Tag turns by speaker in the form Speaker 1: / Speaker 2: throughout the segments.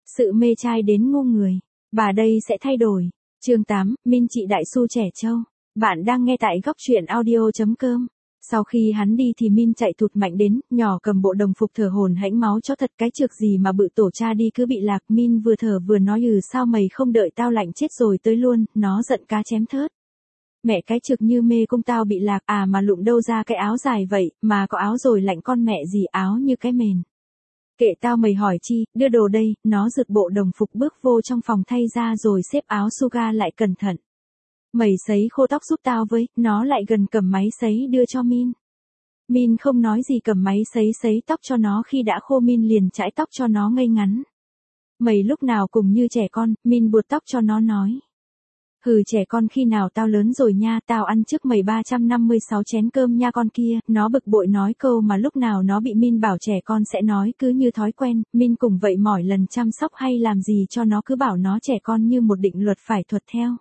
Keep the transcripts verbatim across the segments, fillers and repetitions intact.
Speaker 1: Sự mê trai đến ngu người. Bà đây sẽ thay đổi. Chương tám, Min chị đại su trẻ trâu. Bạn đang nghe tại góc truyện audio chấm com. Sau khi hắn đi thì Min chạy thụt mạnh đến, nhỏ cầm bộ đồng phục thở hổn hển máu cho thật cái trược gì mà bự tổ cha đi cứ bị lạc. Min vừa thở vừa nói ừ sao mày không đợi tao lạnh chết rồi tới luôn, nó giận cá chém thớt. Mẹ cái trực như mê công tao bị lạc à mà lụm đâu ra cái áo dài vậy, mà có áo rồi lạnh con mẹ gì áo như cái mền. Kệ tao mày hỏi chi, đưa đồ đây, nó rực bộ đồng phục bước vô trong phòng thay ra rồi xếp áo suga lại cẩn thận. Mày sấy khô tóc giúp tao với, nó lại gần cầm máy sấy đưa cho Min. Min không nói gì cầm máy sấy sấy tóc cho nó khi đã khô Min liền chải tóc cho nó ngây ngắn. Mày lúc nào cùng như trẻ con, Min buột tóc cho nó nói. Hừ trẻ con khi nào tao lớn rồi nha, tao ăn trước mày ba trăm năm mươi sáu chén cơm nha con kia, nó bực bội nói câu mà lúc nào nó bị Min bảo trẻ con sẽ nói cứ như thói quen, Min cùng vậy mỏi lần chăm sóc hay làm gì cho nó cứ bảo nó trẻ con như một định luật phải thuật theo.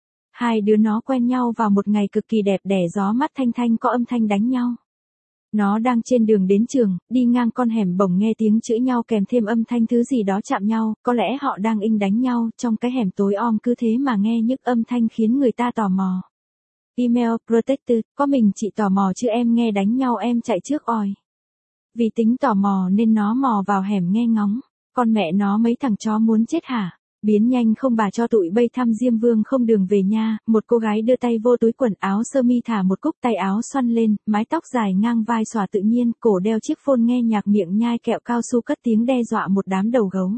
Speaker 1: Hai đứa nó quen nhau vào một ngày cực kỳ đẹp đẽ gió mát thanh thanh có âm thanh đánh nhau. Nó đang trên đường đến trường, đi ngang con hẻm bỗng nghe tiếng chửi nhau kèm thêm âm thanh thứ gì đó chạm nhau, có lẽ họ đang inh đánh nhau, trong cái hẻm tối om cứ thế mà nghe những âm thanh khiến người ta tò mò. Email Protected, có mình chị tò mò chứ em nghe đánh nhau em chạy trước oi. Vì tính tò mò nên nó mò vào hẻm nghe ngóng, con mẹ nó mấy thằng chó muốn chết hả? Biến nhanh không bà cho tụi bay thăm Diêm Vương không đường về nha, một cô gái đưa tay vô túi quần áo sơ mi thả một cúc tay áo xoăn lên, mái tóc dài ngang vai xòa tự nhiên, cổ đeo chiếc phone nghe nhạc miệng nhai kẹo cao su cất tiếng đe dọa một đám đầu gấu.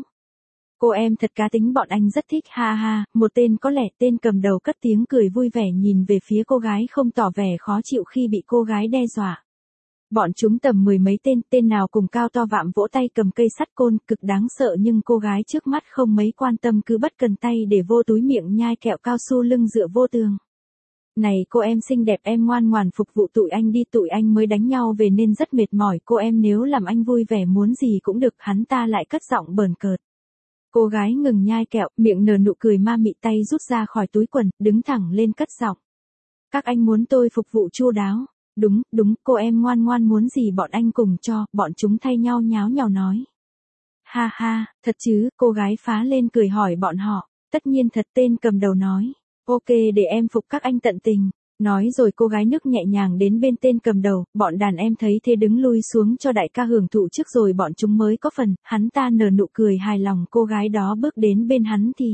Speaker 1: Cô em thật cá tính bọn anh rất thích ha ha, một tên có lẽ tên cầm đầu cất tiếng cười vui vẻ nhìn về phía cô gái không tỏ vẻ khó chịu khi bị cô gái đe dọa. Bọn chúng tầm mười mấy tên, tên nào cùng cao to vạm vỗ tay cầm cây sắt côn, cực đáng sợ nhưng cô gái trước mắt không mấy quan tâm cứ bất cần tay để vô túi miệng nhai kẹo cao su lưng dựa vô tường. Này cô em xinh đẹp em ngoan ngoàn phục vụ tụi anh đi tụi anh mới đánh nhau về nên rất mệt mỏi cô em nếu làm anh vui vẻ muốn gì cũng được hắn ta lại cất giọng bờn cợt. Cô gái ngừng nhai kẹo, miệng nở nụ cười ma mị tay rút ra khỏi túi quần, đứng thẳng lên cất giọng. Các anh muốn tôi phục vụ chu đáo. Đúng, đúng, cô em ngoan ngoan muốn gì bọn anh cùng cho, bọn chúng thay nhau nháo nhào nói. Ha ha, thật chứ, cô gái phá lên cười hỏi bọn họ, tất nhiên thật tên cầm đầu nói. Ok để em phục các anh tận tình. Nói rồi cô gái nước nhẹ nhàng đến bên tên cầm đầu, bọn đàn em thấy thế đứng lui xuống cho đại ca hưởng thụ trước rồi bọn chúng mới có phần, hắn ta nở nụ cười hài lòng cô gái đó bước đến bên hắn thì.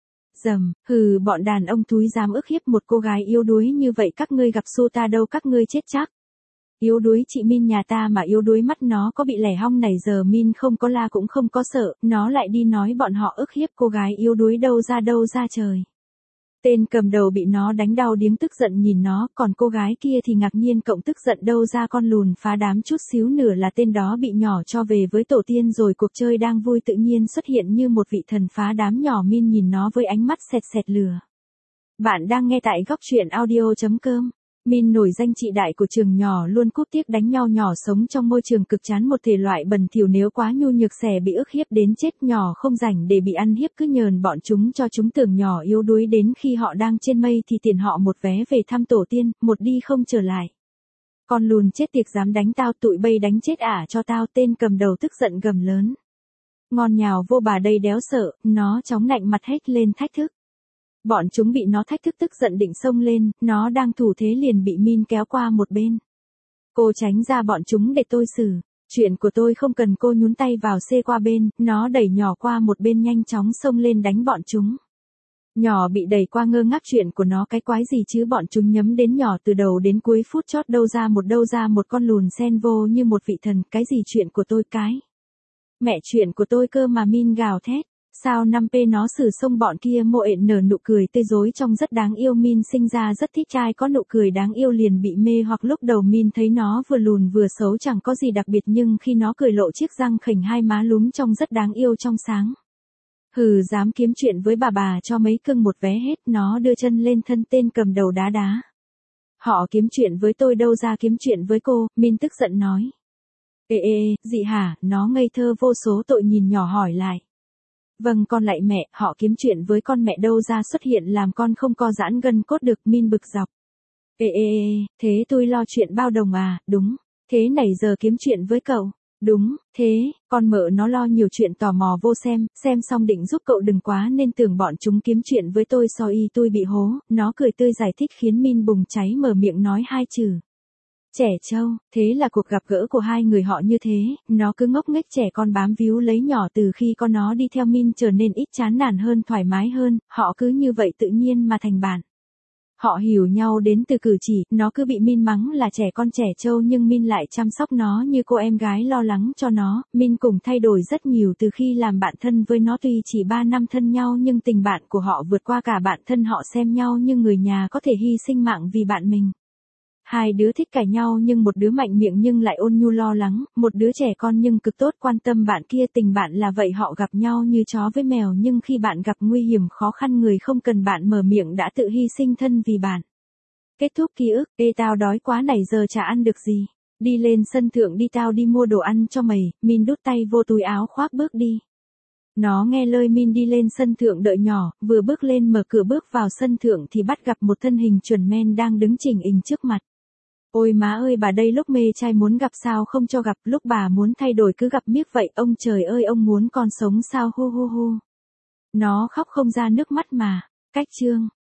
Speaker 1: Dầm, hừ bọn đàn ông túi dám ức hiếp một cô gái yếu đuối như vậy các ngươi gặp su ta đâu các ngươi chết chắc. Yếu đuối chị Min nhà ta mà yếu đuối mắt nó có bị lẻ hong này giờ Min không có la cũng không có sợ, nó lại đi nói bọn họ ức hiếp cô gái yếu đuối đâu ra đâu ra trời. Tên cầm đầu bị nó đánh đau điếng tức giận nhìn nó, còn cô gái kia thì ngạc nhiên cộng tức giận đâu ra con lùn phá đám chút xíu nửa là tên đó bị nhỏ cho về với tổ tiên rồi cuộc chơi đang vui tự nhiên xuất hiện như một vị thần phá đám nhỏ Min nhìn nó với ánh mắt sẹt sẹt lừa. Bạn đang nghe tại góc truyện audio chấm com. Min nổi danh chị đại của trường nhỏ luôn cúp tiếc đánh nhau nhỏ sống trong môi trường cực chán một thể loại bẩn thỉu nếu quá nhu nhược xẻ bị ức hiếp đến chết nhỏ không rảnh để bị ăn hiếp cứ nhờn bọn chúng cho chúng tưởng nhỏ yếu đuối đến khi họ đang trên mây thì tiền họ một vé về thăm tổ tiên, một đi không trở lại. Con lùn chết tiệt dám đánh tao tụi bay đánh chết ả cho tao tên cầm đầu tức giận gầm lớn. Ngon nhào vô bà đây đéo sợ, nó chóng nạnh mặt hết lên thách thức. Bọn chúng bị nó thách thức tức giận định xông lên, nó đang thủ thế liền bị Min kéo qua một bên. Cô tránh ra bọn chúng để tôi xử, chuyện của tôi không cần cô nhún tay vào xê qua bên, nó đẩy nhỏ qua một bên nhanh chóng xông lên đánh bọn chúng. Nhỏ bị đẩy qua ngơ ngác chuyện của nó cái quái gì chứ bọn chúng nhắm đến nhỏ từ đầu đến cuối phút chót đâu ra một đâu ra một con lùn sen vô như một vị thần, cái gì chuyện của tôi cái. Mẹ chuyện của tôi cơ mà Min gào thét. Sao năm p nó xử xông bọn kia mộ ện nở nụ cười tê rối trông rất đáng yêu Min sinh ra rất thích trai có nụ cười đáng yêu liền bị mê hoặc lúc đầu Min thấy nó vừa lùn vừa xấu chẳng có gì đặc biệt nhưng khi nó cười lộ chiếc răng khểnh hai má lúm trông rất đáng yêu trong sáng. Hừ dám kiếm chuyện với bà bà cho mấy cưng một vé hết nó đưa chân lên thân tên cầm đầu đá đá. Họ kiếm chuyện với tôi đâu ra kiếm chuyện với cô, Min tức giận nói. Ê ê ê, gì hả, nó ngây thơ vô số tội nhìn nhỏ hỏi lại. Vâng con lại mẹ, họ kiếm chuyện với con mẹ đâu ra xuất hiện làm con không co giãn gân cốt được Min bực dọc. Ê ê ê, thế tôi lo chuyện bao đồng à, đúng, thế này giờ kiếm chuyện với cậu. Đúng, thế, con mợ nó lo nhiều chuyện tò mò vô xem, xem xong định giúp cậu đừng quá nên tưởng bọn chúng kiếm chuyện với tôi so y tôi bị hố, nó cười tươi giải thích khiến Min bùng cháy mở miệng nói hai chữ. Trẻ trâu, thế là cuộc gặp gỡ của hai người họ như thế, nó cứ ngốc nghếch trẻ con bám víu lấy nhỏ từ khi con nó đi theo Min trở nên ít chán nản hơn thoải mái hơn, họ cứ như vậy tự nhiên mà thành bạn. Họ hiểu nhau đến từ cử chỉ, nó cứ bị Min mắng là trẻ con trẻ trâu nhưng Min lại chăm sóc nó như cô em gái lo lắng cho nó, Min cùng thay đổi rất nhiều từ khi làm bạn thân với nó tuy chỉ ba năm thân nhau nhưng tình bạn của họ vượt qua cả bạn thân họ xem nhau như người nhà có thể hy sinh mạng vì bạn mình. Hai đứa thích cãi nhau nhưng một đứa mạnh miệng nhưng lại ôn nhu lo lắng, một đứa trẻ con nhưng cực tốt quan tâm bạn kia tình bạn là vậy họ gặp nhau như chó với mèo nhưng khi bạn gặp nguy hiểm khó khăn người không cần bạn mở miệng đã tự hy sinh thân vì bạn. Kết thúc ký ức, ê tao đói quá này giờ chả ăn được gì. Đi lên sân thượng đi tao đi mua đồ ăn cho mày, Min đút tay vô túi áo khoác bước đi. Nó nghe lời Min đi lên sân thượng đợi nhỏ, vừa bước lên mở cửa bước vào sân thượng thì bắt gặp một thân hình chuẩn men đang đứng chỉnh hình trước mặt. Ôi má ơi bà đây lúc mê trai muốn gặp sao không cho gặp, lúc bà muốn thay đổi cứ gặp miết vậy, ông trời ơi ông muốn con sống sao hu hu hu. Nó khóc không ra nước mắt mà, cách chương.